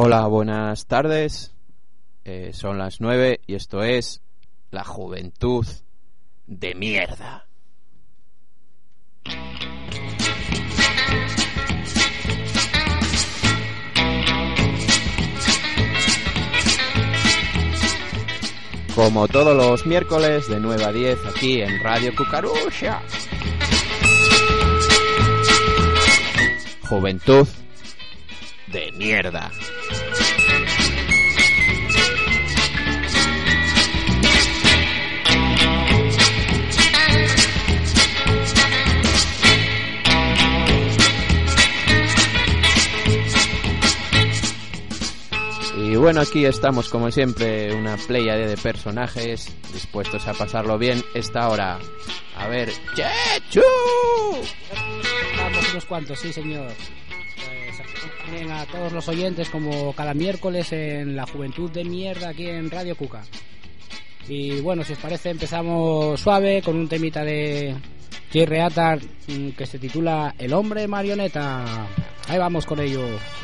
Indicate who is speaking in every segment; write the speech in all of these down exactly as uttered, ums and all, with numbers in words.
Speaker 1: Hola, buenas tardes. Eh, son las nueve y esto es La Juventud de Mierda. Como todos los miércoles de nueve a diez aquí en Radio Cucarusha. Juventud de Mierda. Y bueno, aquí estamos como siempre, una pléyade de personajes dispuestos a pasarlo bien esta hora. A ver, ¡Chechu!
Speaker 2: Vamos unos cuantos, sí señor. Pues también a todos los oyentes como cada miércoles en La Juventud de Mierda aquí en Radio Cuca. Y bueno, si os parece empezamos suave con un temita de Jerry Atar que se titula El Hombre Marioneta. Ahí vamos con ello.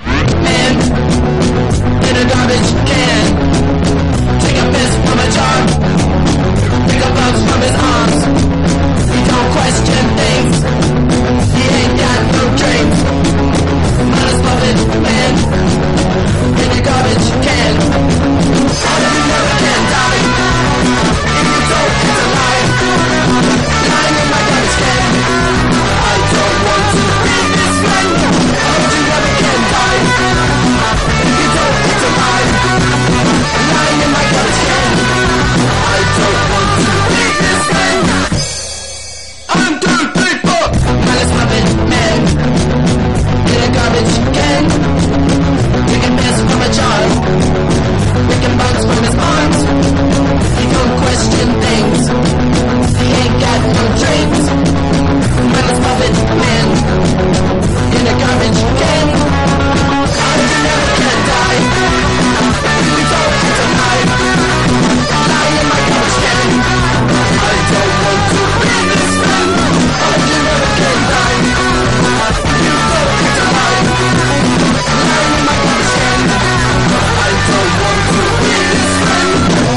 Speaker 3: In a garbage can, take a piss from a jar, pick up bugs from his arms. He don't question things, he ain't got no dreams. Modest puppet man, in a garbage can. You never can die, if you don't, it's a lie. Lying in my garbage can, I don't want to be this man. You never can die, if you don't, it's a lie. Lying in my garbage can, I don't want to be this man. I'm two, three, four. Malice puppet man, in a garbage can, taking piss from a jar, picking bugs from his arms. He don't question things, he ain't got no dreams. Malice puppet man, in a garbage can. You never can die, if you don't, it's a lie. Lying in my garbage can, I don't want to be this man. You never can die, if you don't, it's a lie. Lying in my garbage can, I don't want to be this man.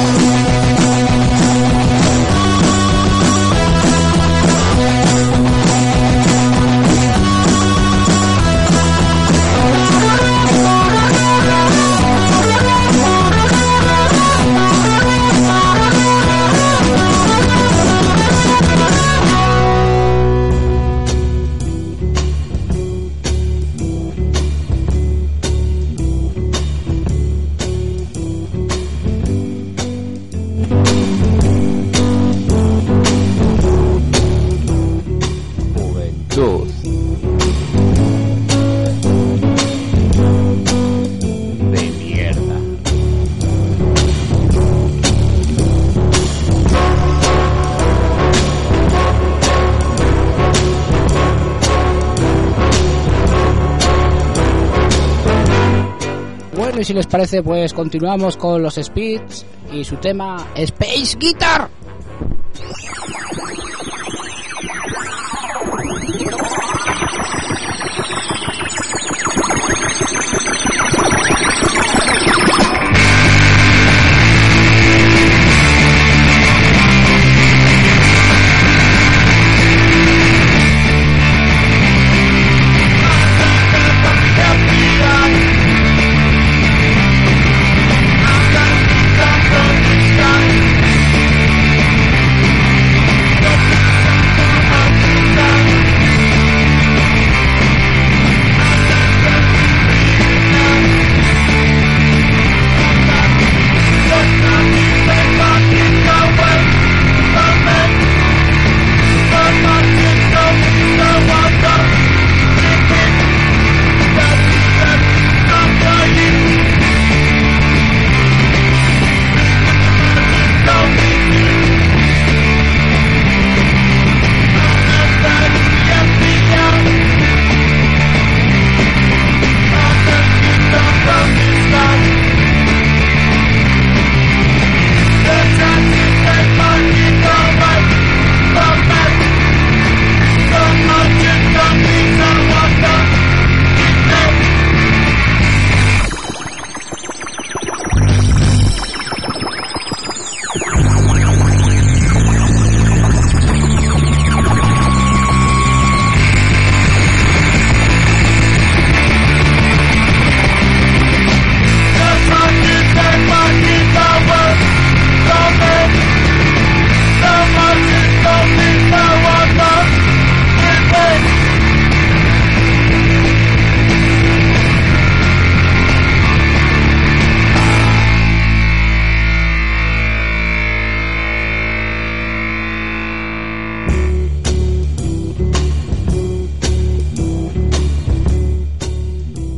Speaker 1: Juventud de Mierda.
Speaker 2: Bueno, y si les parece pues continuamos con los Speeds y su tema Space Guitar.
Speaker 3: Don't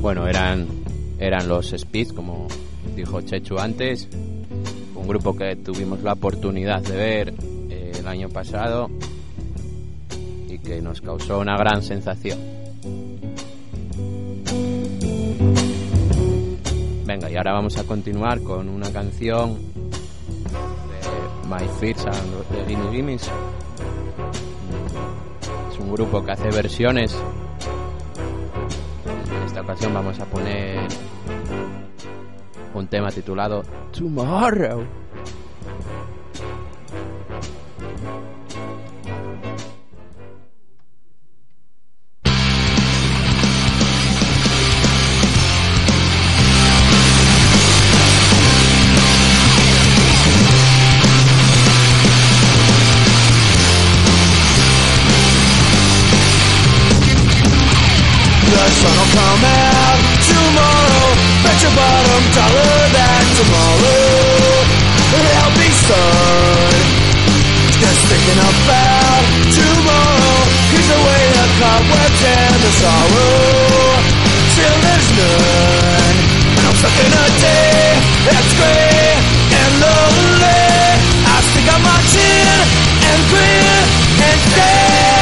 Speaker 1: bueno, eran eran los Speed, como dijo Chechu antes, un grupo que tuvimos la oportunidad de ver eh, el año pasado y que nos causó una gran sensación. Venga, y ahora vamos a continuar con una canción de My Fears and the Gimme Gimmes. Es un grupo que hace versiones. En esta ocasión vamos a poner un tema titulado Tomorrow.
Speaker 3: Sun will come out tomorrow. Bet your bottom dollar that tomorrow there'll be sun. Just thinking about tomorrow. Here's away the cobwebs and the sorrow till there's none. And I'm stuck in a day that's gray and lonely. I stick out my chin and grin and stay.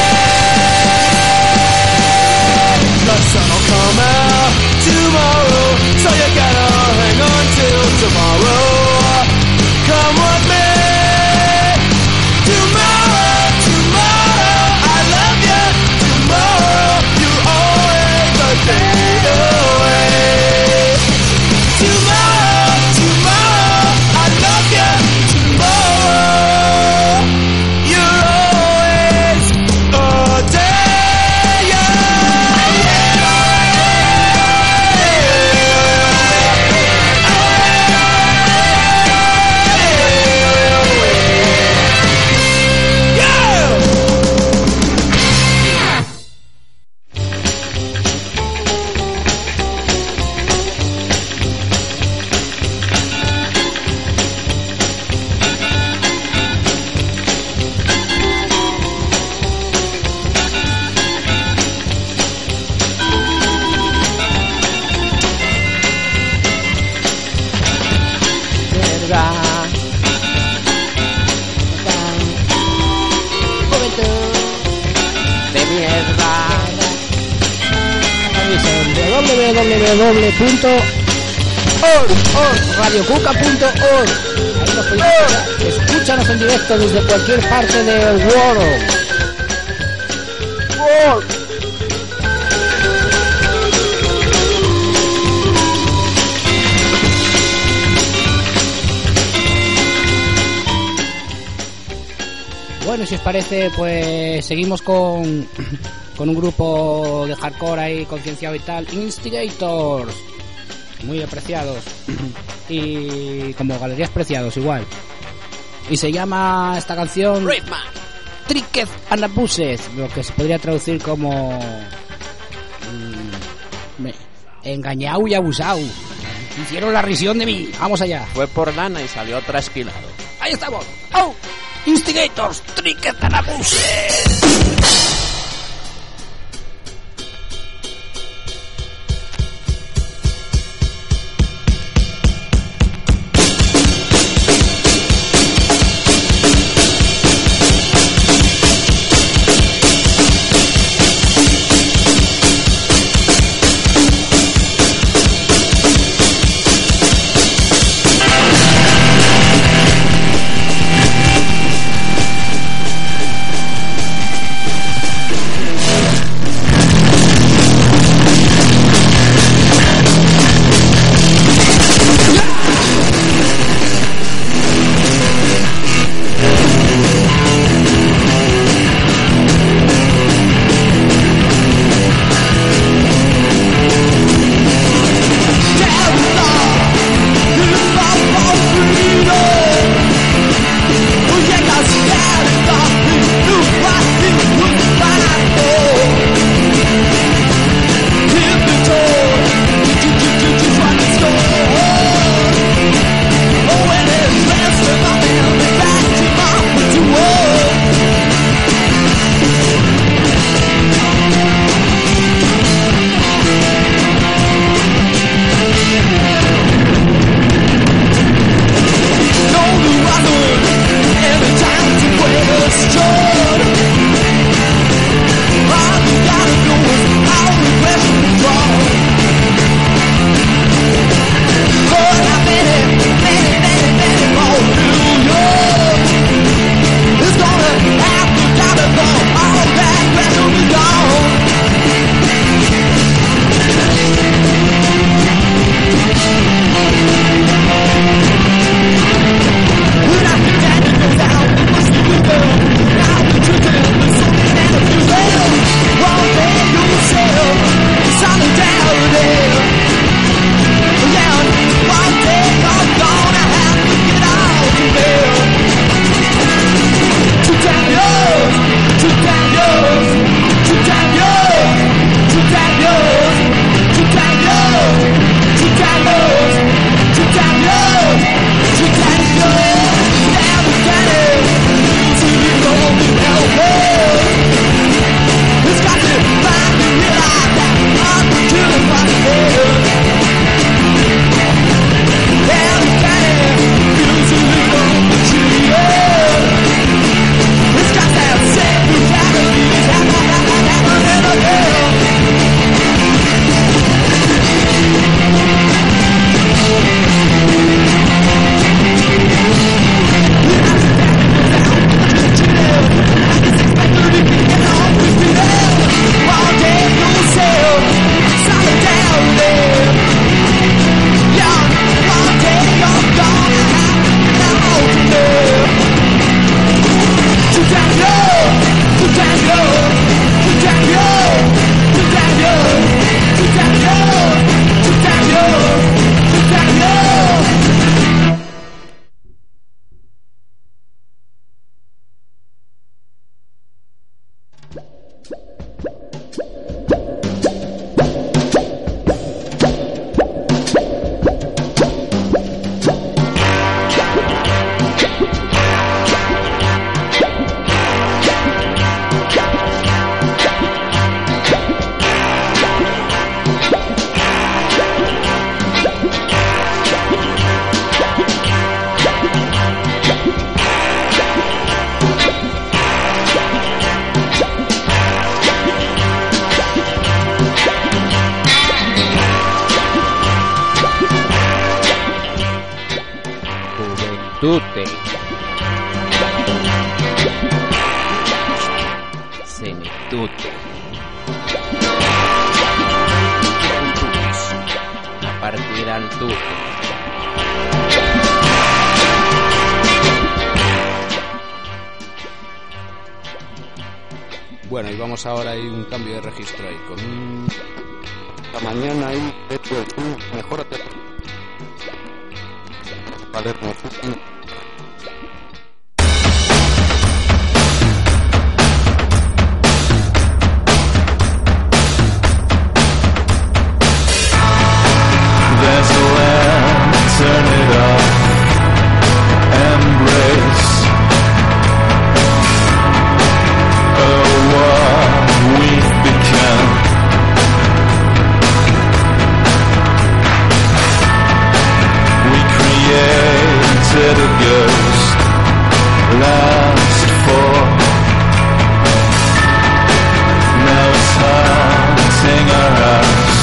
Speaker 3: The sun will come out tomorrow, so you gotta hang on till tomorrow. Come with me. Tomorrow, tomorrow, I love you. Tomorrow, you always a day away. Tomorrow, tomorrow, I love you. Tomorrow, you're always a day.
Speaker 2: doble u doble u doble u punto radio cuca punto org. Ahí nos podéis escuchar. Escúchanos en directo desde cualquier parte del world. World. Bueno, si os parece, pues seguimos con, con un grupo de hardcore ahí concienciado y tal, Instigators, muy apreciados y como galerías preciados igual. Y se llama esta canción Tricked and Abused, lo que se podría traducir como mmm, engañado y abusado. Hicieron la risión de mí. Vamos allá.
Speaker 1: Fue por lana y salió trasquilado.
Speaker 2: Ahí estamos. ¡Oh! Instigators, Tricked and Abused.
Speaker 1: Senitute. Senitute. A partir al tute.
Speaker 4: Bueno, y vamos ahora, hay un cambio de registro ahí con un...
Speaker 5: La mañana hay un mejor Palermo.
Speaker 6: There's a land, turn it off, embrace. Oh, what we've become. We created a ghost, last for. Now it's haunting our house.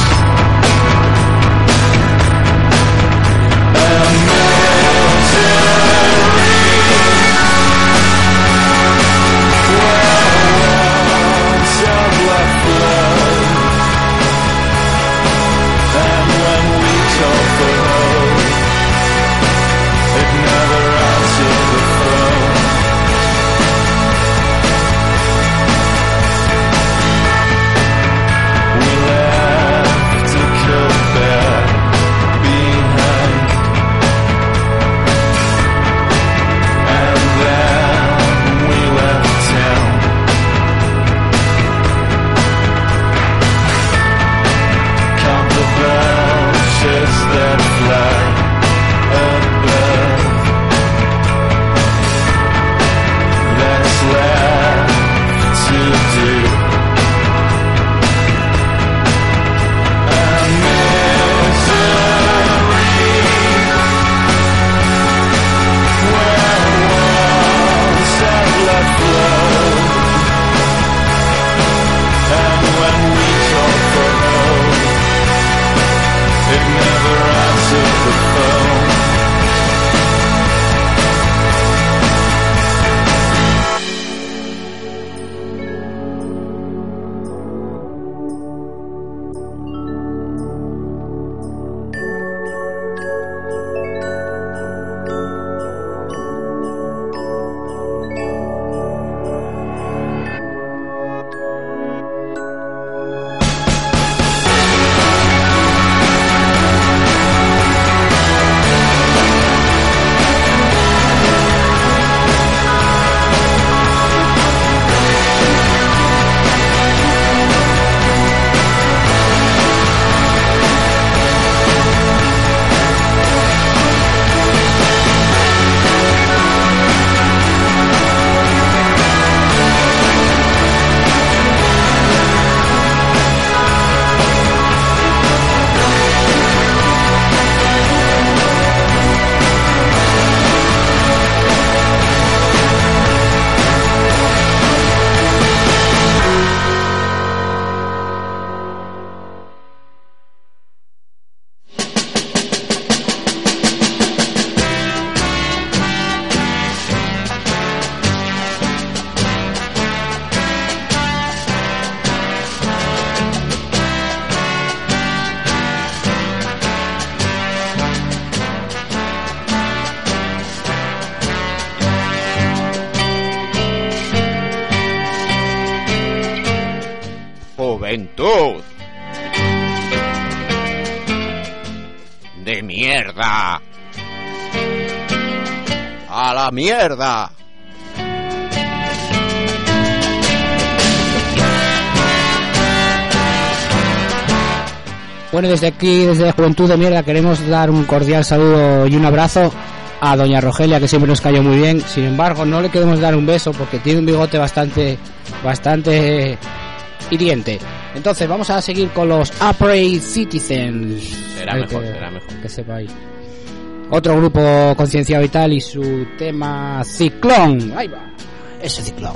Speaker 1: Juventud de mierda, a la mierda.
Speaker 2: Bueno, desde aquí, desde Juventud de Mierda, queremos dar un cordial saludo y un abrazo a doña Rogelia, que siempre nos cayó muy bien. Sin embargo, no le queremos dar un beso porque tiene un bigote bastante bastante hiriente. Entonces vamos a seguir con los Upright Citizens.
Speaker 1: Será
Speaker 2: Ay,
Speaker 1: mejor,
Speaker 2: que,
Speaker 1: será mejor.
Speaker 2: Que sepáis. Otro grupo concienciado y tal, y su tema Ciclón. Ahí va, ese ciclón.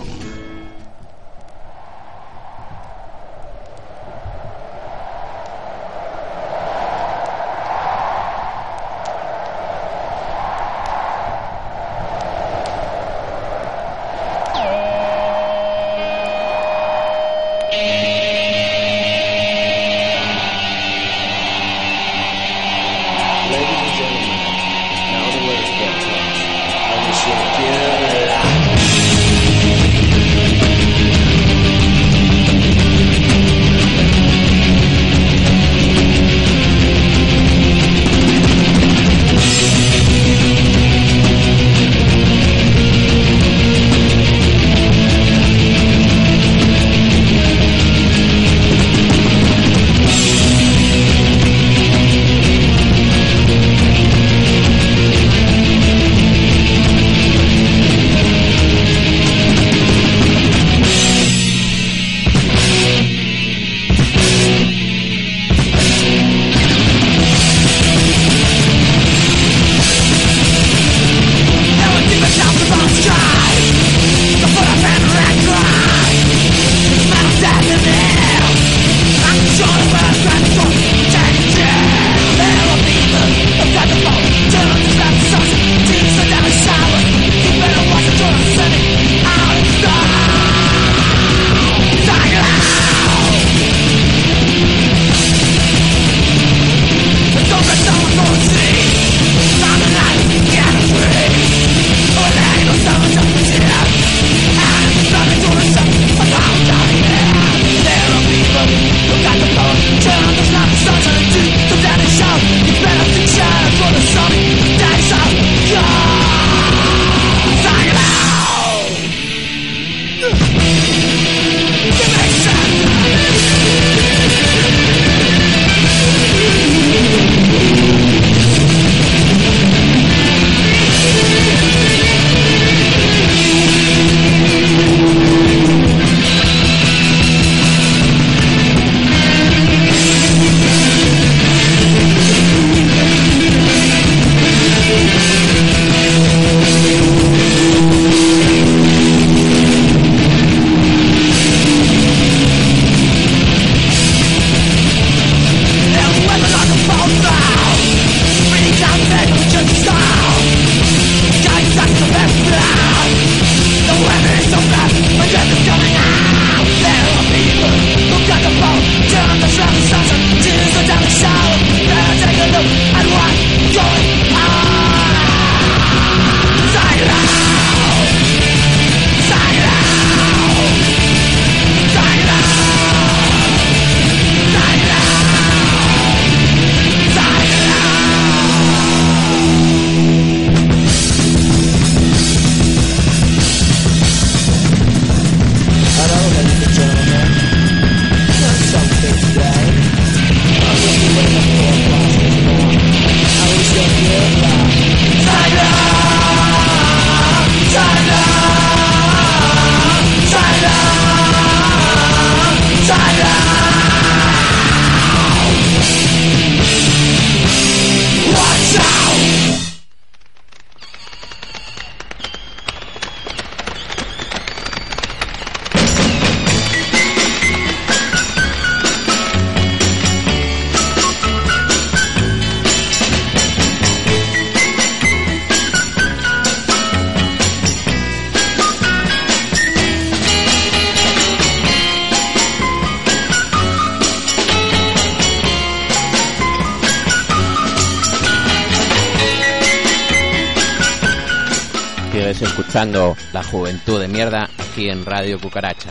Speaker 1: Sigues escuchando La Juventud de Mierda aquí en Radio Cucaracha.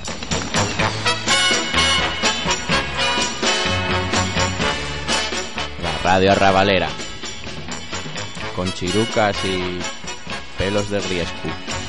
Speaker 1: La radio arrabalera, con chirucas y pelos de riesgo.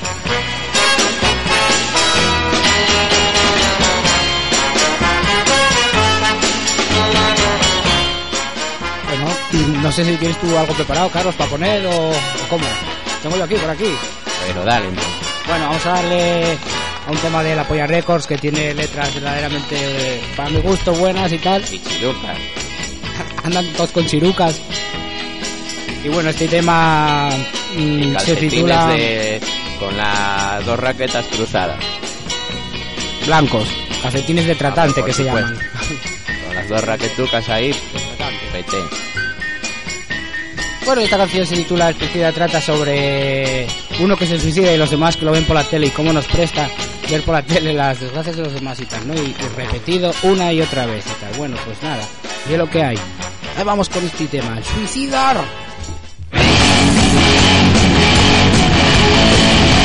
Speaker 2: Bueno, no sé si tienes tú algo preparado, Carlos, para poner o, o cómo. Tengo yo aquí, por aquí.
Speaker 1: Pero dale.
Speaker 2: Bueno, vamos a darle a un tema de La Polla Records que tiene letras verdaderamente, para mi gusto, buenas y tal.
Speaker 1: Y chirucas.
Speaker 2: Andan todos con chirucas. Y bueno, este tema mmm, se titula...
Speaker 1: De, con las dos raquetas cruzadas.
Speaker 2: Blancos, calcetines de tratante, ah, que se
Speaker 1: supuesto.
Speaker 2: llaman.
Speaker 1: Con las dos raquetucas ahí, pete.
Speaker 2: Bueno, esta canción se titula Especida, trata sobre uno que se suicida y los demás que lo ven por la tele y cómo nos presta ver por la tele las desgracias de los demás y tal, ¿no? Y, y repetido una y otra vez y tal. Bueno, pues nada, y es lo que hay. Ahí vamos con este tema, Suicidar.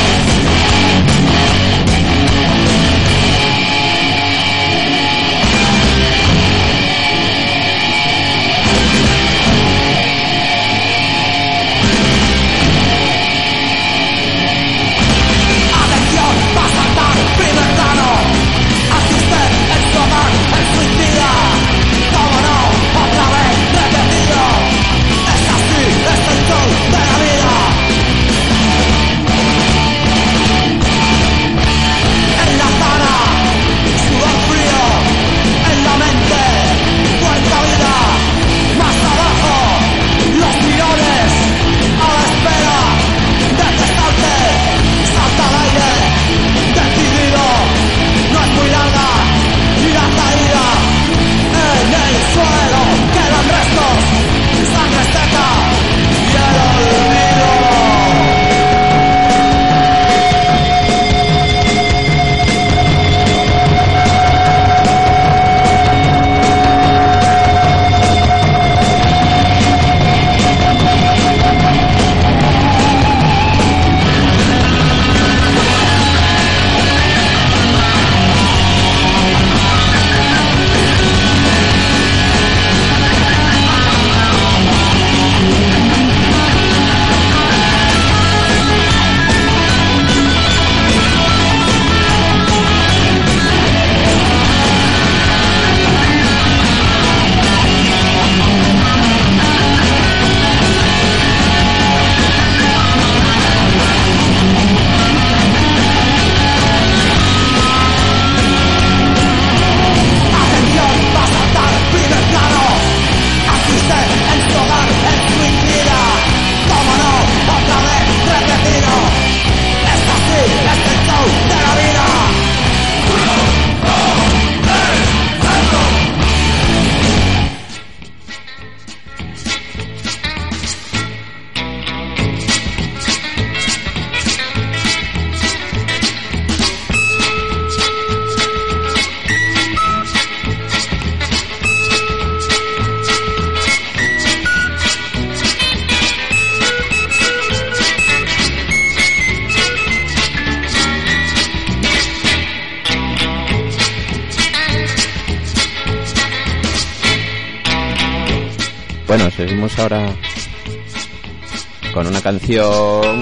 Speaker 1: Bueno, seguimos ahora con una canción.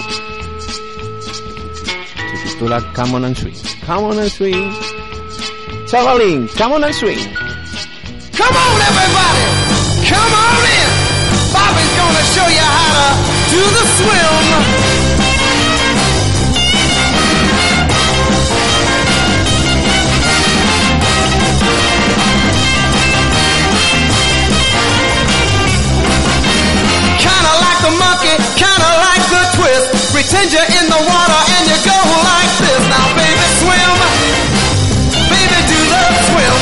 Speaker 1: Se titula Come on and Swing. Come on and Swing. Chavalín, come on and swing.
Speaker 3: Come on, everybody, come on in. Bobby's gonna show you how to do the swim. Kinda like the monkey, kinda like the twist. Pretend you're in the water and you go like this. Now, baby, swim. Baby, do the swim.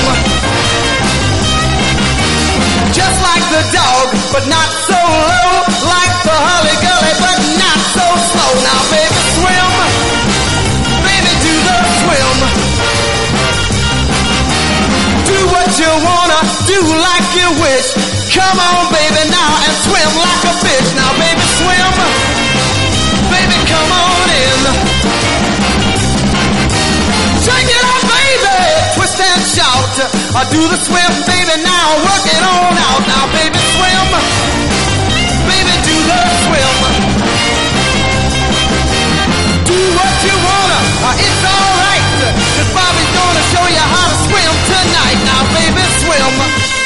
Speaker 3: Just like the dog, but not so low. Like the hurly-gurly, but not so slow. Now, baby, swim. Baby, do the swim. Do what you wanna, do like you wish. Come on, baby, now and swim like a fish. Now, baby, swim. Baby, come on in. Shake it up, baby. Twist and shout. I do the swim, baby, now work it on out. Now, baby, swim. Baby, do the swim. Do what you wanna. Uh, it's alright. Cause Bobby's gonna show you how to swim tonight. Now, baby, swim.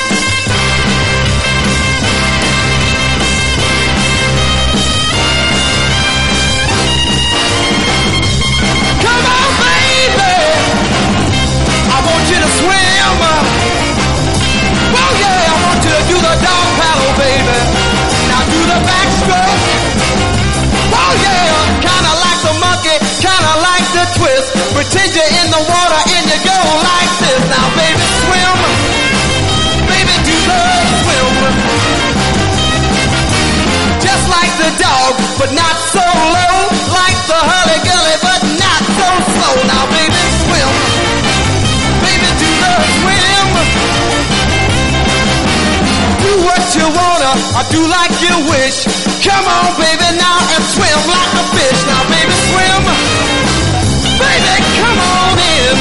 Speaker 3: Come on, baby. I want you to swim. Oh yeah, I want you to do the dog paddle, baby. Now do the backstroke. Oh yeah, kinda like the monkey, kinda like the twist. Pretend you're in the water and you go like this. Now baby, swim. Baby, do the swim. Just like the dog, but not so low. Like the hurly-gurly, but not so slow. Now baby, swim. Baby, do the swim. Do what you wanna, or do like you wish. Come on, baby, now and swim like a fish. Now, baby, swim. Baby, come on in.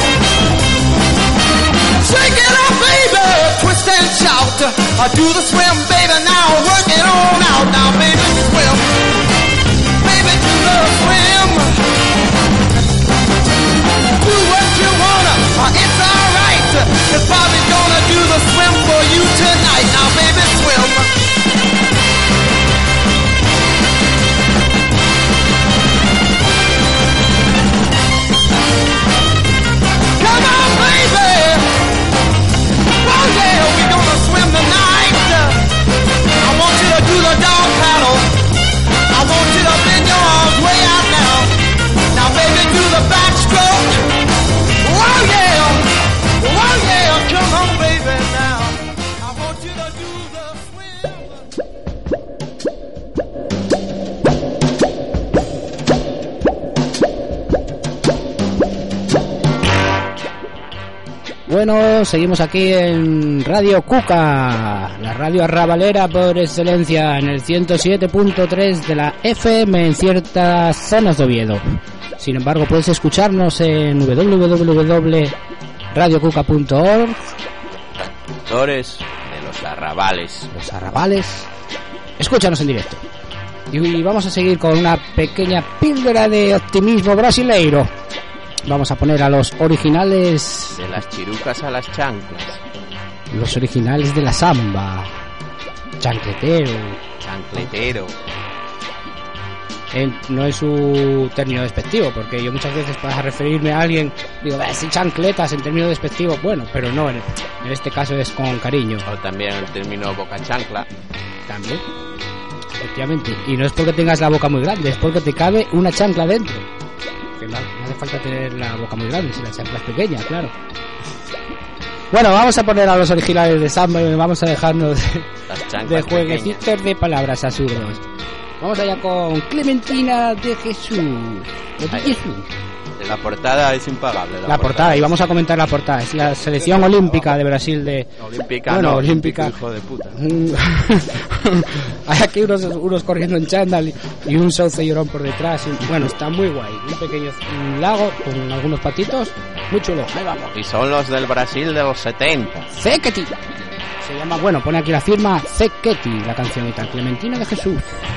Speaker 3: Shake it up, baby. Twist and shout. I do the swim, baby, now work it on out. Now, baby, swim. Baby, do the swim. Do what you wanna, or it's alright. Cause Bobby's gonna do the swim for you tonight. Now, baby, swim. Come on, baby. Oh yeah, we're gonna swim tonight. I want you to do the dog paddle. I want you to bend your arms way out now. Now, baby, do the backstroke. Oh yeah. Oh yeah, come on, baby, now. I want you to do the
Speaker 2: swim. Bueno, seguimos aquí en Radio Cuca, la radio arrabalera por excelencia, en el ciento siete punto tres de la F M en ciertas zonas de Oviedo. Sin embargo, puedes escucharnos en doble u doble u doble punto radio cuca punto org.
Speaker 1: Actores de los arrabales.
Speaker 2: Los arrabales. Escúchanos en directo. Y vamos a seguir con una pequeña píldora de optimismo brasileiro. Vamos a poner a los originales...
Speaker 1: De las chirucas a las chanclas.
Speaker 2: Los originales de la samba. Chancletero.
Speaker 1: Chancletero.
Speaker 2: Eh, no es su término despectivo, porque yo muchas veces para referirme a alguien digo, sí, chancletas en término despectivo, bueno, pero no, en, en este caso es con cariño.
Speaker 1: O también el término boca chancla.
Speaker 2: También, efectivamente. Y no es porque tengas la boca muy grande, es porque te cabe una chancla dentro. Que no, no hace falta tener la boca muy grande, si la chancla es pequeña, claro. Bueno, vamos a poner a los originales de samba y vamos a dejarnos de, de jueguecitos pequeñas. De palabras absurdos. Vamos allá con Clementina de Jesús. De Jesús.
Speaker 1: La portada es impagable.
Speaker 2: La, la portada. portada, y vamos a comentar la portada. Es la selección olímpica de Brasil de...
Speaker 1: Olímpica,
Speaker 2: bueno,
Speaker 1: no,
Speaker 2: olímpica.
Speaker 1: Hijo de puta.
Speaker 2: Hay aquí unos, unos corriendo en chándal y un sauce llorón por detrás. Y, bueno, está muy guay. Un pequeño un lago con algunos patitos. Muy chulo. Ahí vamos.
Speaker 1: Y son los del Brasil de los setenta.
Speaker 2: ¡Sé que ti! Se llama, bueno, pone aquí la firma Zeketi, la cancionita, Clementina de Jesús.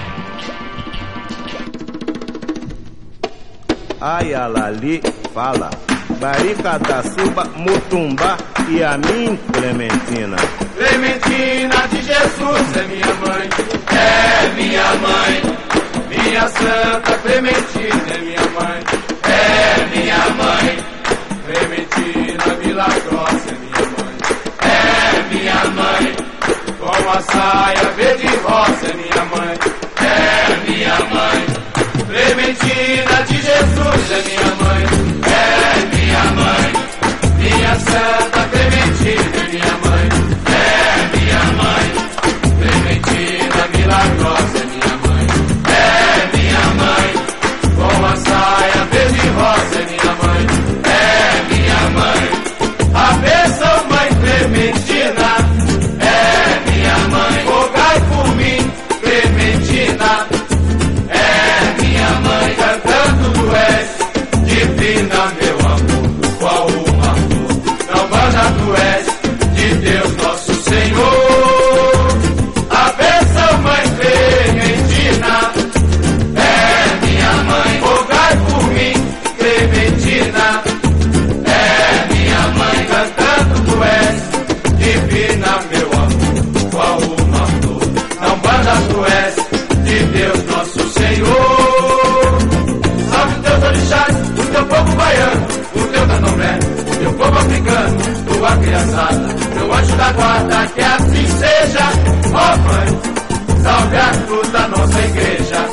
Speaker 7: Ayalali fala, Baricataçuba, Mutumba e a mim, Clementina.
Speaker 6: Clementina de Jesus é minha mãe, é minha mãe. Minha Santa Clementina é minha mãe, é minha mãe. Clementina milagrosa é minha mãe, é minha mãe. Com a saia verde e rosa é minha mãe, é minha mãe. Clementina de Jesus é minha mãe, é minha mãe. Minha Santa Clementina é minha mãe, é minha mãe. Clementina milagrosa é minha mãe, é minha mãe. Com a saia verde e rosa é minha mãe, é minha mãe. A bênção, mãe Clementina, é minha mãe. Rogai por mim, Clementina, é minha mãe. Cantando tu és divina, meu amor, qual uma flor. Não banda tu és de Deus nosso Senhor. A bênção, mãe Clementina, é minha mãe. Rogai por mim, Clementina, é minha mãe. Cantando tu és divina, meu amor, qual uma flor. Não banda tu és de Deus nosso Senhor. Salve os teus orixás, o teu povo baiano, o teu candomblé, o teu povo africano, tua criançada, teu anjo da guarda, que assim seja. Ó mãe, salve a cruz da nossa igreja.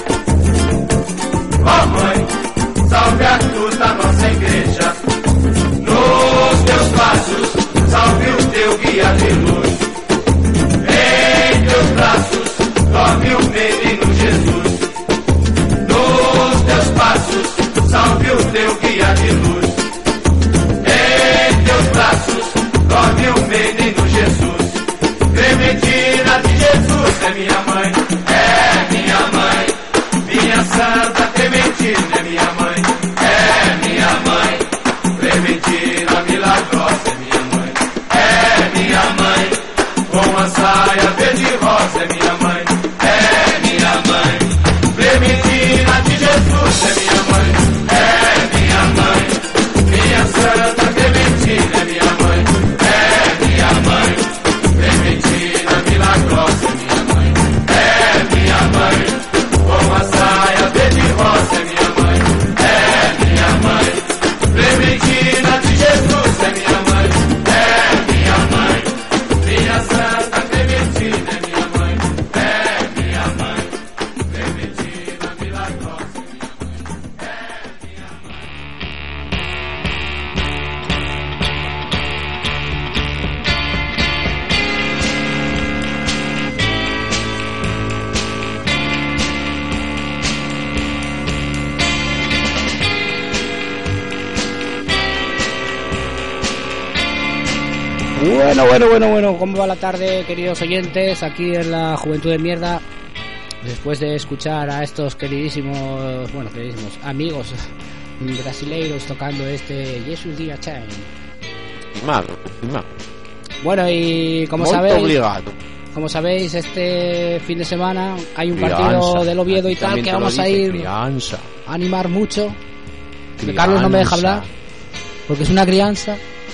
Speaker 6: Ó mãe, salve a cruz da nossa igreja. Nos teus passos, salve o teu guia de luz. Em teus braços, dorme o menino Jesus. Nos teus passos, salve o teu guia de luz. Em teus braços, dorme o menino Jesus. Clementina de Jesus é minha mãe, é minha mãe. Minha Santa Clementina é minha mãe, é minha mãe. Clementina milagrosa é minha mãe, é minha mãe. Com a saia verde e rosa é minha mãe, é minha mãe. Clementina de Jesus é minha mãe, é minha mãe. Minha Santa Clementina é minha mãe, é minha mãe. Clementina milagrosa é minha mãe, é minha mãe. Com a saia verde e rosa é minha mãe, é minha mãe. Clementina de Jesus é minha mãe, é minha mãe. Minha Santa Clementina é minha mãe, é minha mãe. Clementina milagrosa é minha mãe, é minha mãe.
Speaker 2: Bueno, bueno, bueno, bueno, ¿cómo va la tarde, queridos oyentes? Aquí en la Juventud de Mierda, después de escuchar a estos queridísimos, bueno, queridísimos amigos brasileiros tocando este Jesus Dia Chain.
Speaker 1: Estimado, estimado.
Speaker 2: Bueno, y como
Speaker 1: Muy
Speaker 2: sabéis,
Speaker 1: obligado.
Speaker 2: como sabéis, este fin de semana hay un
Speaker 1: Crianza.
Speaker 2: partido del Oviedo y
Speaker 1: Aquí
Speaker 2: tal
Speaker 1: también
Speaker 2: que
Speaker 1: te lo
Speaker 2: vamos a
Speaker 1: dice,
Speaker 2: ir
Speaker 1: crianza.
Speaker 2: a animar mucho. Que
Speaker 1: Crianza.
Speaker 2: Carlos no me deja hablar porque es una crianza.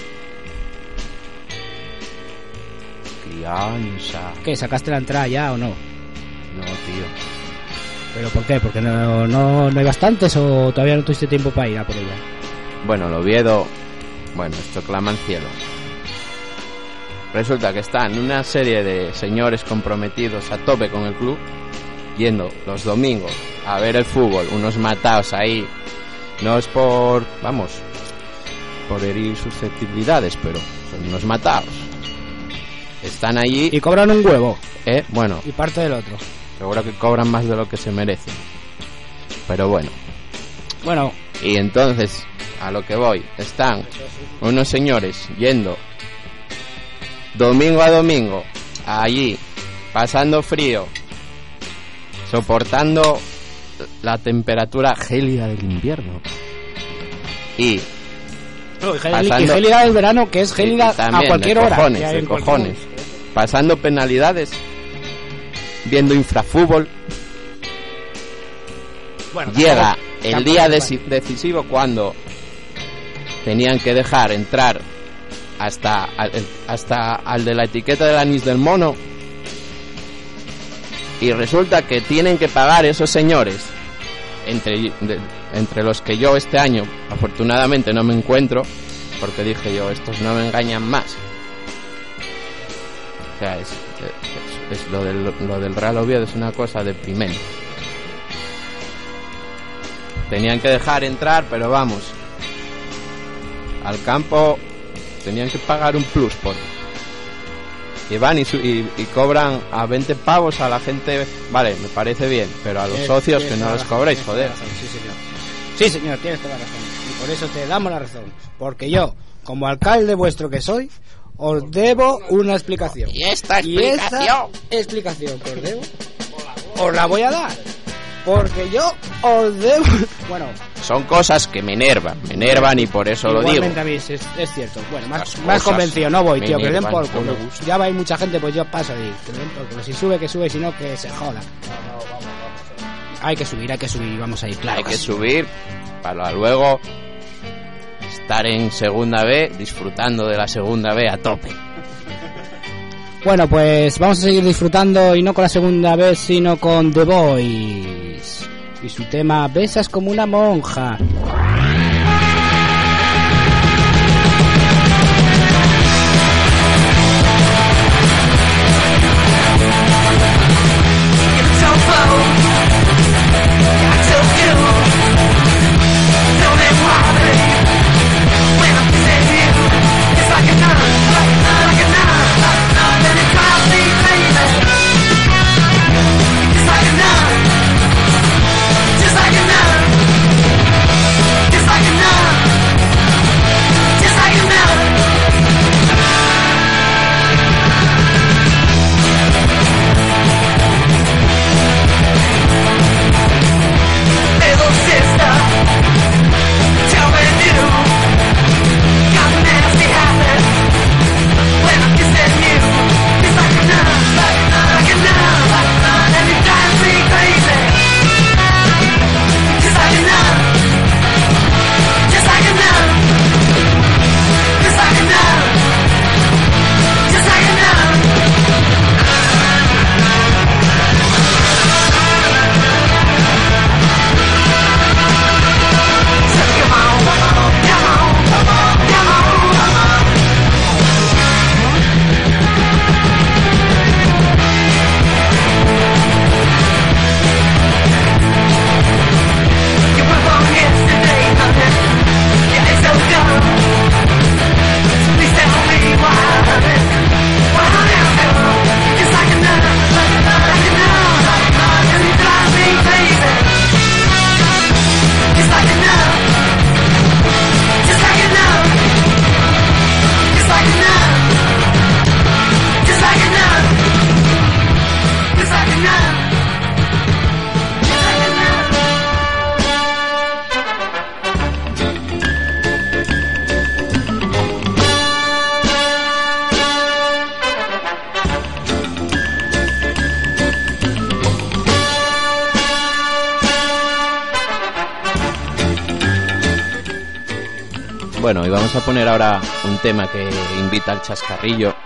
Speaker 1: Crianza.
Speaker 2: ¿Qué? ¿Sacaste la entrada ya o no?
Speaker 1: No, tío.
Speaker 2: ¿Pero por qué? ¿Porque no, no, no hay bastantes o todavía no tuviste tiempo para ir a por ella?
Speaker 1: Bueno, el Oviedo, bueno, esto clama al cielo. Resulta que están una serie de señores comprometidos a tope con el club, yendo los domingos a ver el fútbol, unos mataos ahí. No es por, vamos, por herir susceptibilidades, pero son unos mataos. Están allí.
Speaker 2: Y cobran un huevo.
Speaker 1: Eh, bueno,
Speaker 2: Y parte del otro.
Speaker 1: seguro que cobran más de lo que se merecen. Pero bueno.
Speaker 2: Bueno,
Speaker 1: Y entonces, a lo que voy, están unos señores yendo domingo a domingo allí, pasando frío, soportando la temperatura gélida del invierno. Y
Speaker 2: no, y
Speaker 1: pasando-
Speaker 2: gélida del verano, que es gélida
Speaker 1: y también,
Speaker 2: a cualquier
Speaker 1: de
Speaker 2: hora.
Speaker 1: cojones,
Speaker 2: que hay
Speaker 1: de
Speaker 2: en cualquier
Speaker 1: cojones.
Speaker 2: momento.
Speaker 1: pasando penalidades, viendo infrafútbol.
Speaker 2: Bueno,
Speaker 1: llega
Speaker 2: tampoco,
Speaker 1: el
Speaker 2: tampoco
Speaker 1: día
Speaker 2: vale.
Speaker 1: deci- decisivo cuando tenían que dejar entrar hasta al, hasta al de la etiqueta del anís del mono, y resulta que tienen que pagar esos señores, entre, de, entre los que yo este año afortunadamente no me encuentro, porque dije yo, estos no me engañan más. O sea, es, es, es lo, del, lo del Real Oviedo es una cosa deprimente. Tenían que dejar entrar, pero vamos, al campo tenían que pagar un plus por... Y van y, su, y, y cobran a veinte pavos a la gente. Vale, me parece bien, pero a los
Speaker 2: Eh,
Speaker 1: socios que
Speaker 2: tienes
Speaker 1: no
Speaker 2: toda
Speaker 1: los
Speaker 2: la razón,
Speaker 1: cobréis,
Speaker 2: tienes
Speaker 1: joder.
Speaker 2: toda la razón, sí, señor. Sí, señor, tienes toda la razón. Y por eso te damos la razón. Porque yo, como alcalde vuestro que soy, os debo una explicación.
Speaker 1: Y esta
Speaker 2: Y esa
Speaker 1: explicación
Speaker 2: explicación que os debo, os la voy a dar. Porque yo os debo... Bueno,
Speaker 1: son cosas que me enervan, me enervan y por eso lo digo.
Speaker 2: igualmente a mí es, es cierto. Bueno, más,
Speaker 1: Las
Speaker 2: más
Speaker 1: cosas
Speaker 2: convencido, no voy,
Speaker 1: me
Speaker 2: tío, que le den
Speaker 1: enervan,
Speaker 2: por culo.
Speaker 1: no me gusta.
Speaker 2: Ya va, hay mucha gente, pues yo paso de ir. Que le den por culo. Si sube, que sube, si no, que se joda. Hay que subir, hay que subir, vamos a ir, claro.
Speaker 1: Hay que
Speaker 2: sí.
Speaker 1: subir para luego estar en segunda B, disfrutando de la segunda B a tope.
Speaker 2: Bueno, pues vamos a seguir disfrutando y no con la segunda vez, sino con The Boys y su tema Besas como una monja.
Speaker 1: Bueno, y vamos a poner ahora un tema que invita al chascarrillo.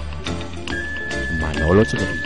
Speaker 1: Manolo Chascarrillo.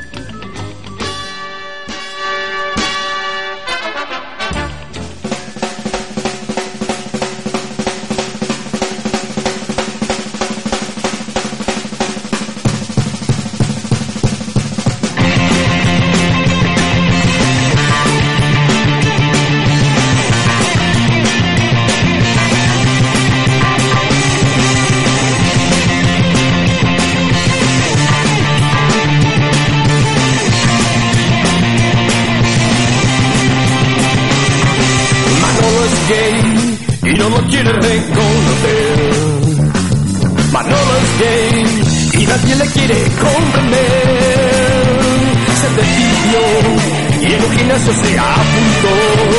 Speaker 8: Y no lo quiere reconocer. Manolo es gay y nadie le quiere comprender. Se decidió y en un gimnasio se apuntó.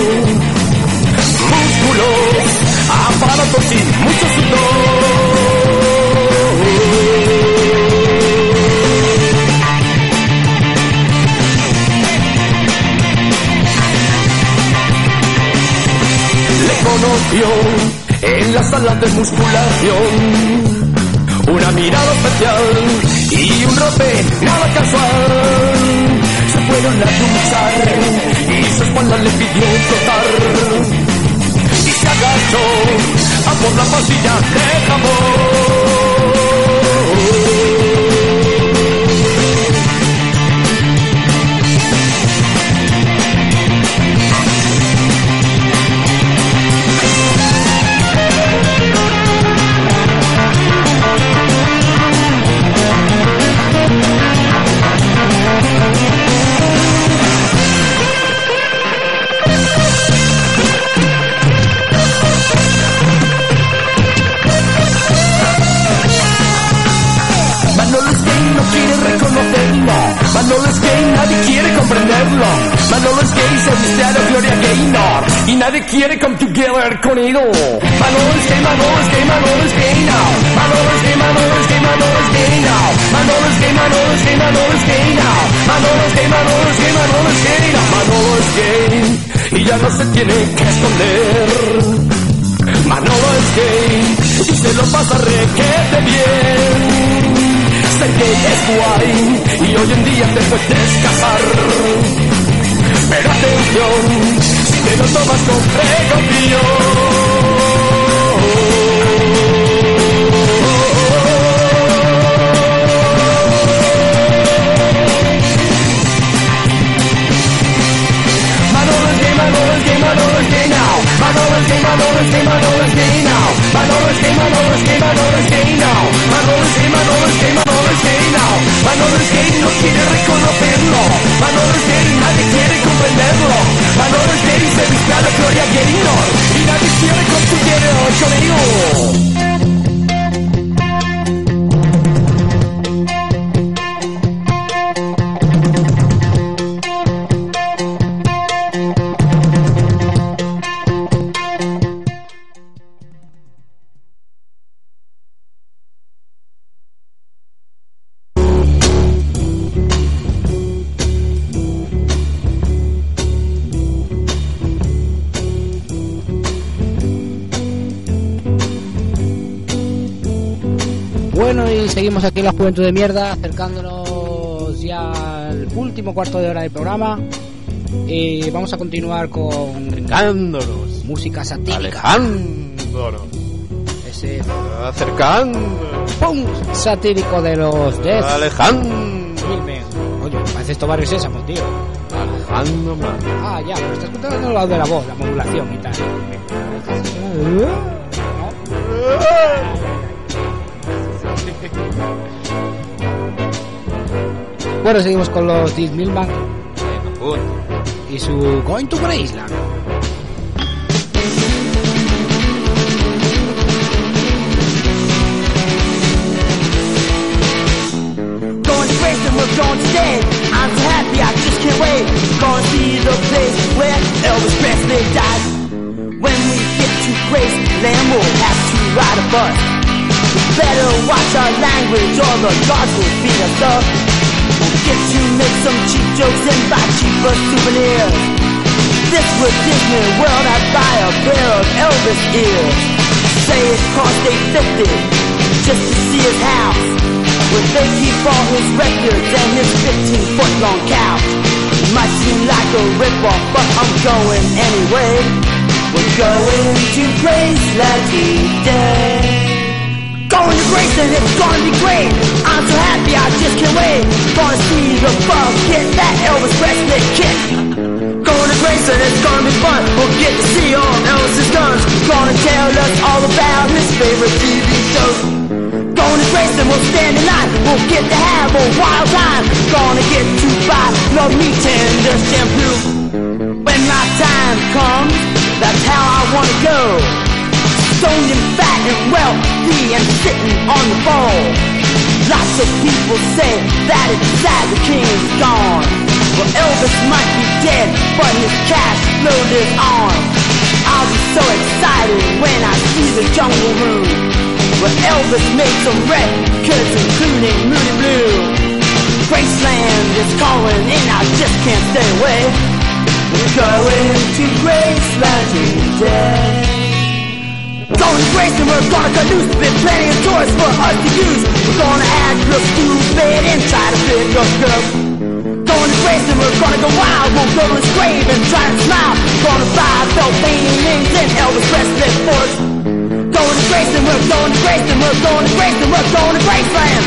Speaker 8: Músculos, aparatos y mucho sudor. sala de musculación. Una mirada especial y un rope nada casual. Se fueron a duchar y su espalda le pidió flotar. Y se agachó a por la pastilla de jabón. Manolo es gay, nadie quiere comprenderlo. Manolo es gay, se viste a la Gloria Gaynor y nadie quiere come together con él. Manolo es gay, Manolo es gay, Manolo es gay now. Manolo es gay, Manolo es gay, Manolo es gay now. Manolo es gay, Manolo es gay, Manolo es gay now. Manolo es gay, Manolo es gay, Manolo es gay now. Manolo es gay y ya no se tiene que esconder. Manolo es gay y se lo pasa requete bien. Ser gay es guay y hoy en día te puedes casar. Pero atención, si te lo tomas con precaución. Manolo es gay, Manolo es gay, Manolo es gay now. Manolo es gay, Manolo es gay, Manolo es gay now. Manolo es gay, Manolo es gay, Manolo es gay now. Manolo es gay, Manolo es gay, Manolo es gay now. Manolo es gay, no quiere reconocerlo. Manolo es gay, nadie quiere comprenderlo. Manolo es gay, se viste a la Gloria Gaynor y nadie quiere construir conmigo.
Speaker 2: Bueno, y seguimos aquí en la Juventud de Mierda, acercándonos ya al último cuarto de hora del programa. Y vamos a continuar con
Speaker 1: Acercándonos.
Speaker 2: música satírica.
Speaker 1: Alejándonos.
Speaker 2: Ese
Speaker 1: Acercándonos.
Speaker 2: punk satírico de los Death.
Speaker 1: Alejandro.
Speaker 2: Milmen. Oye, parece esto Barrio Sésamo, tío.
Speaker 1: Alejandro Man.
Speaker 2: Ah, ya, pero estás escuchando el lado de la voz, la modulación y tal. ¿No? Bueno, seguimos con los Death Milman y su Going to Graceland.
Speaker 3: Going to Graceland, we're going today. I'm so happy, I just can't wait. Going to see the place where Elvis Presley died. When we get to Graceland, we'll have to ride a bus. We better watch our language or the guards will beat us up. We'll get to make some cheap jokes and buy cheaper souvenirs. This was Disney World, I'd buy a pair of Elvis ears. Say it cost eight fifty just to see his house, where they keep all his records and his fifteen foot long couch. Might seem like a ripoff, but I'm going anyway. We're going to Graceland today. Going to Graceland, it's gonna be great. I'm so happy, I just can't wait. Gonna see the bug get that Elvis Presley kick. Going to Graceland, it's gonna be fun. We'll get to see all Elvis's guns. Gonna tell us all about his favorite T V shows. Going to Graceland, we'll stand in line. We'll get to have a wild time. Gonna get to buy Love Me Tender shampoo. When my time comes, that's how I wanna go. Stoned and fat and wealthy and sitting on the ball. Lots of people say that it's sad the king is gone. Well, Elvis might be dead, but his cash flow lives on. I'll be so excited when I see the Jungle Room, where Elvis made some records, including Moody Blue. Graceland is calling and I just can't stay away. We're going to Graceland today. Gonna embrace and we're gonna cut loose. Been plenty of toys for us to use. We're gonna act real stupid and try to pick up girls. Gonna embrace and we're gonna go wild. We'll go to his grave and try to smile. Gonna buy felt paintings and Elvis Presley forts. Going to Graceland, we're going to Graceland, we're going to Graceland, we're going to Graceland.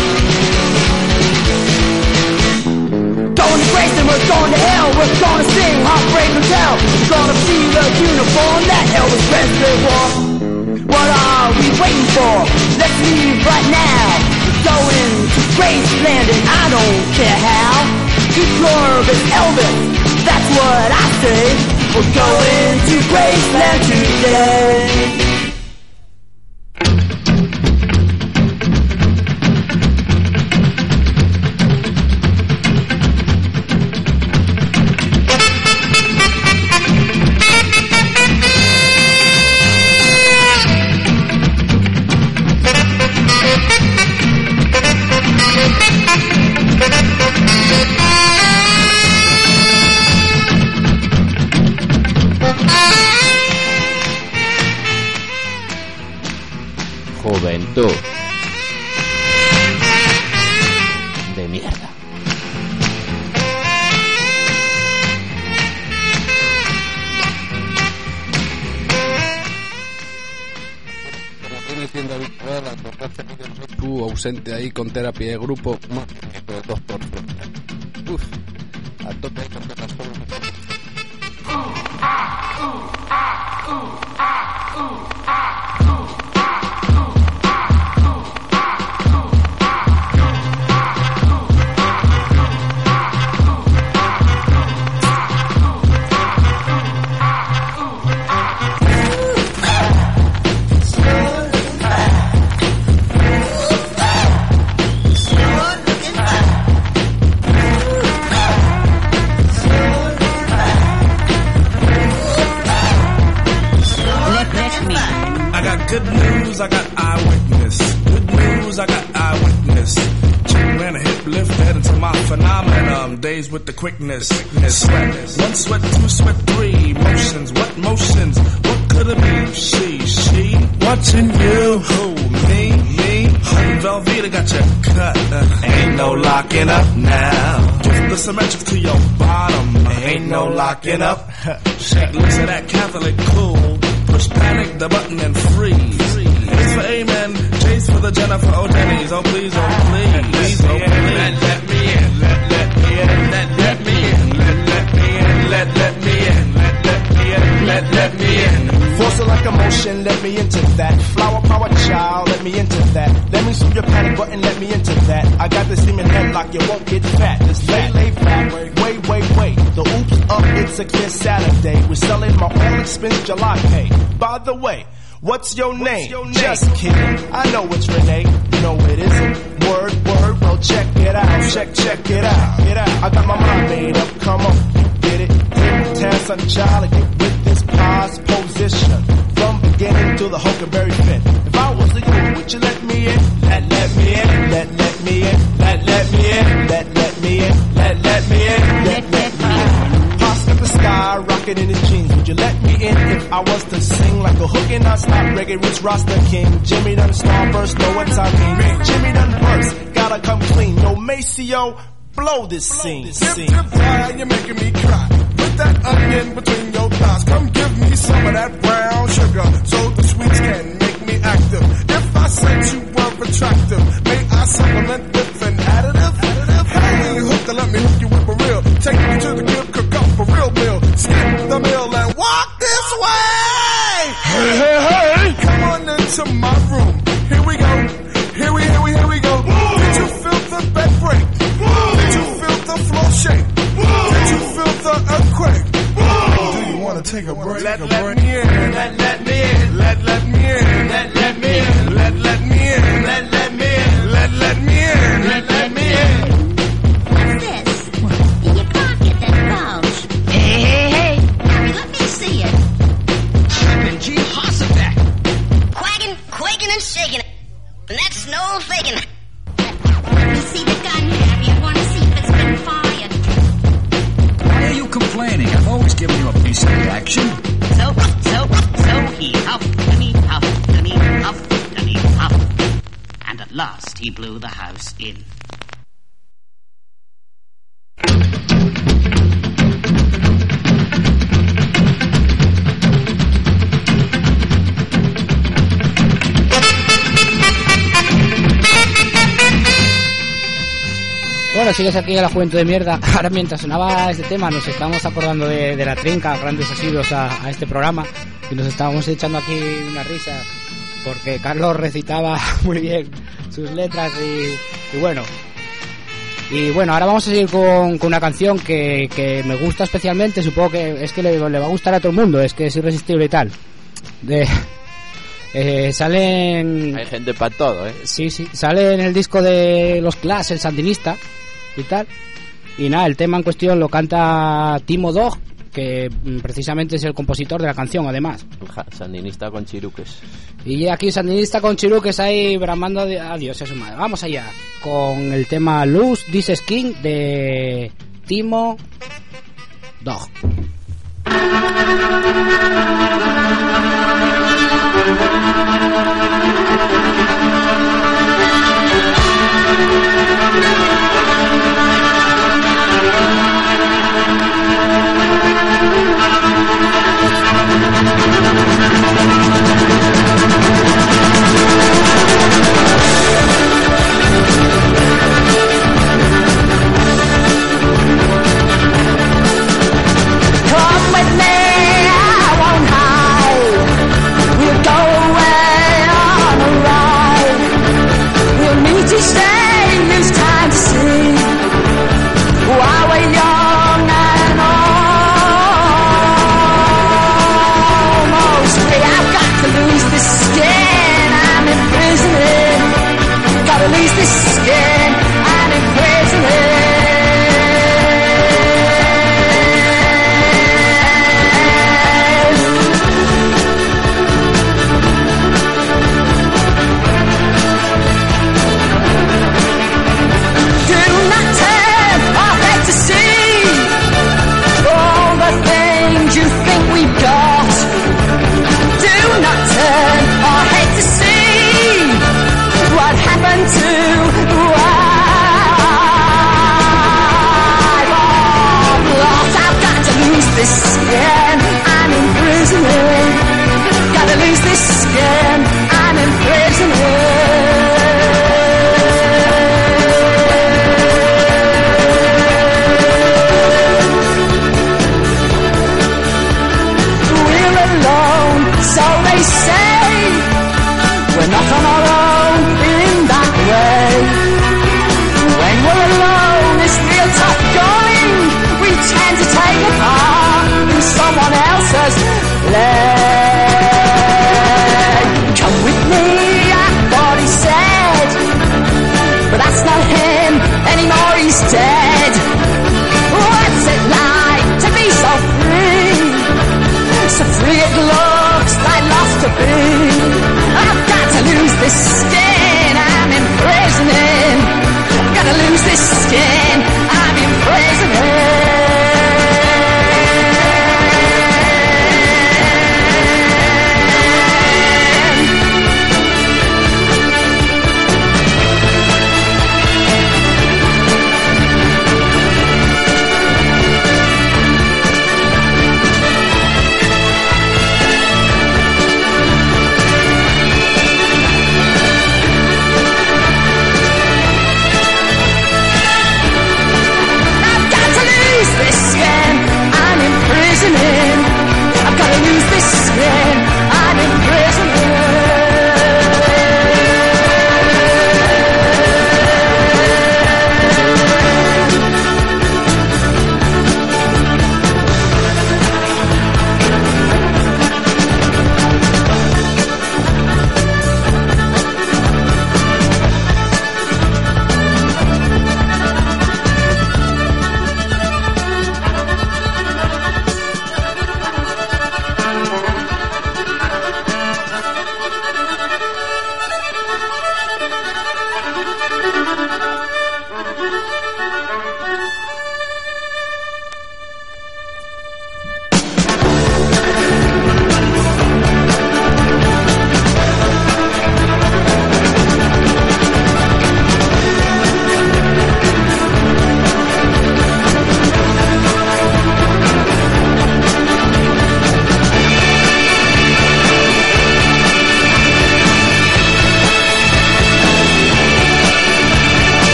Speaker 3: Going to Graceland, we're going to hell, we're going to sing Heartbreak Hotel. We're going to see the uniform that Elvis Presley wore. What are we waiting for? Let's leave right now. We're going to Graceland and I don't care how. Keep Elvis, Elvis, that's what I say. We're going to Graceland today.
Speaker 1: Juventud de mierda.
Speaker 4: Tú ausente ahí con terapia de grupo, doctor. Uf, a tope hay que hacer
Speaker 9: Good news, I got eyewitness. Good news, I got eyewitness. Chick ran a hip lift, head into my phenomenon. Days with the quickness. Sweat. One sweat, two sweat, three motions. What motions? What could it be? She, she. Watching you. Who? Me, me. Hun Velveeta got you cut. Uh, ain't no locking up now. Give the symmetric to your bottom. Ain't no locking up. Shake looks at that Catholic cool. Push panic, the button and freeze. A's for amen, J's for the Jennifer O'Denny's. Oh please, oh please, please, oh please. Let, let me in, let, let me in, let, let me in, let, let me in, let, let me in, let, let me in, let, let me in.
Speaker 10: Force it like a motion, let me into that. Flower power child, let me into that. Let me soothe your panic button, let me into that. I got this steaming headlock, you won't get fat. This lay, lay back, wait, wait, wait. The oops up, it's a clear Saturday. We're selling my own expense jalopy. By the way, what's your name? What's your name? Just kidding, I know it's Renee. No, it isn't. Word, word, well check it out. Check, check it out. Get out. I got my mind made up, come on, you get it. Tell son child, get with this pause position. From beginning to the Huckleberry Finn. If I was a you, would you let me in? Let, let me in. Let, let me in. Let, let me in. Let, let me in. Let, let me in. Let, let me in. Pasta the sky, rocking in his jeans. Would you let me in if I was to sing like a hook and not stop reggae roots Rasta King? Jimmy done star first, know what I mean. Jimmy done first, gotta come clean. No Maceo, blow this scene.
Speaker 9: Dip, dip, fly, you're making me cry. Put that onion between your thighs. Come give me some of that brown sugar so the sweets can make me active. If I said you were attractive, may I supplement with an additive? additive? Hey, hooker, let me hook you with a real. Take you to the crib, cook up a real meal. Skip the meal and walk this way. Hey, hey, hey. Come on into my room. Here we go. Here we, here we, here we go. Woo. Did you feel the bed break? Woo. Did you feel the floor shake? Woo. Did you feel the earthquake? Woo. Do you want to take a break? Let, a let break? me in. Let, let me in. Let, let me in. Let, let me in. Let, let me in. Let, let me in. Let, let me in. Let, let me in.
Speaker 11: What's this? In your pocket, that bulge. Hey, hey, hey. Harry, let me see it. Trippin' Jehoshaphat. Quacking, quaking, and shaking. And that's no faking. Let me see the gun, Harry. I want to see if it's been fired.
Speaker 12: Why are you complaining? I've always given you a piece of the action.
Speaker 11: So, so, so he huffed, I mean, huffed.
Speaker 13: he blew the house in.
Speaker 2: Bueno, sigues aquí en la Juventud de Mierda. Ahora mientras sonaba este tema nos estábamos acordando de, de la trinca, grandes asiduos a, a este programa, y nos estábamos echando aquí una risa porque Carlos recitaba muy bien sus letras y, y bueno. Y bueno, ahora vamos a seguir con, con una canción que, que me gusta especialmente, supongo que es que le, le va a gustar a todo el mundo, es que es irresistible y tal. De... Eh, salen...
Speaker 1: Hay gente para todo, ¿eh?
Speaker 2: Sí, sí, sale en el disco de Los Clash, el Sandinista y tal. Y nada, el tema en cuestión lo canta Timo Dog, que precisamente es el compositor de la canción, además.
Speaker 1: Ja, Sandinista con chiruques.
Speaker 2: Y aquí Sandinista con chiruques ahí bramando de... Adiós, es su madre. Vamos allá con el tema Lose This Skin de Timo Dog.
Speaker 3: Come with me, I won't hide. We'll go away on a ride. We'll meet each day, lose time to see. While we're young and almost free, I've got to lose this skin I'm imprisoning. Gotta lose this skin I'm imprisoning. This skin I'm imprisoning. Gotta lose this skin I'm imprisoning. We're alone, so they say. We're not on our own in that way. When we're alone, it's real tough going. We tend to take a part in someone else's leg. Come with me, I thought he said, but that's not him anymore, he's dead. What's it like to be so free? So free it looks like lost to be. I've got to lose this skin I'm imprisoning. Gotta lose this skin I'm imprisoning.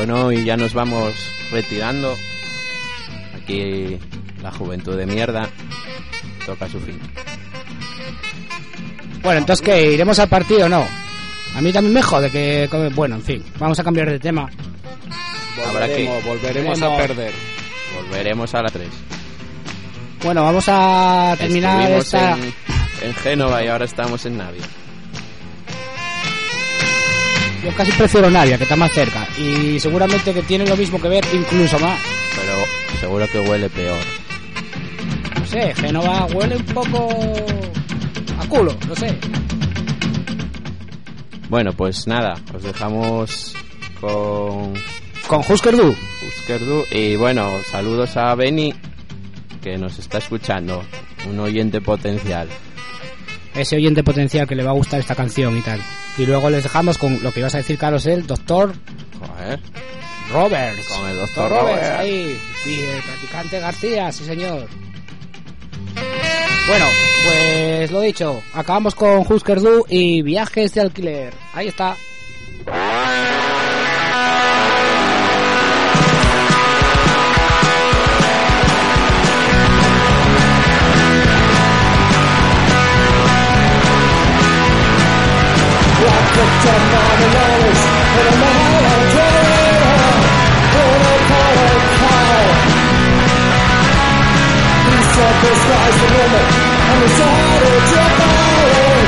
Speaker 1: Bueno, y ya nos vamos retirando. Aquí la juventud de mierda toca su fin.
Speaker 2: Bueno, entonces, ¿qué? ¿Iremos al partido o no? A mí también me jode que... Bueno, en fin, vamos a cambiar de tema.
Speaker 1: Habrá que...
Speaker 4: Volveremos, volveremos a perder.
Speaker 1: Volveremos a la tres.
Speaker 2: Bueno, vamos a terminar
Speaker 1: Estuvimos
Speaker 2: esta...
Speaker 1: en, en Génova y ahora estamos en Navia.
Speaker 2: Yo casi prefiero Navia, que está más cerca. Y seguramente que tiene lo mismo que ver, incluso más.
Speaker 1: Pero seguro que huele peor.
Speaker 2: No sé, Génova huele un poco... a culo, no sé.
Speaker 1: Bueno, pues nada, os dejamos con...
Speaker 2: Con Husker Du.
Speaker 1: Husker Du. Y bueno, saludos a Benny, que nos está escuchando. Un oyente potencial.
Speaker 2: Ese oyente potencial que le va a gustar esta canción y tal. Y luego les dejamos con lo que ibas a decir, Carlos, el doctor...
Speaker 1: Joder.
Speaker 2: Roberts.
Speaker 1: Con el doctor
Speaker 2: Roberts.
Speaker 1: Roberts.
Speaker 2: Ahí. Y el practicante García, sí señor. Bueno, pues lo dicho, acabamos con Husker Du y Viajes de Alquiler. Ahí está.
Speaker 3: This guy's the limit, and it's all to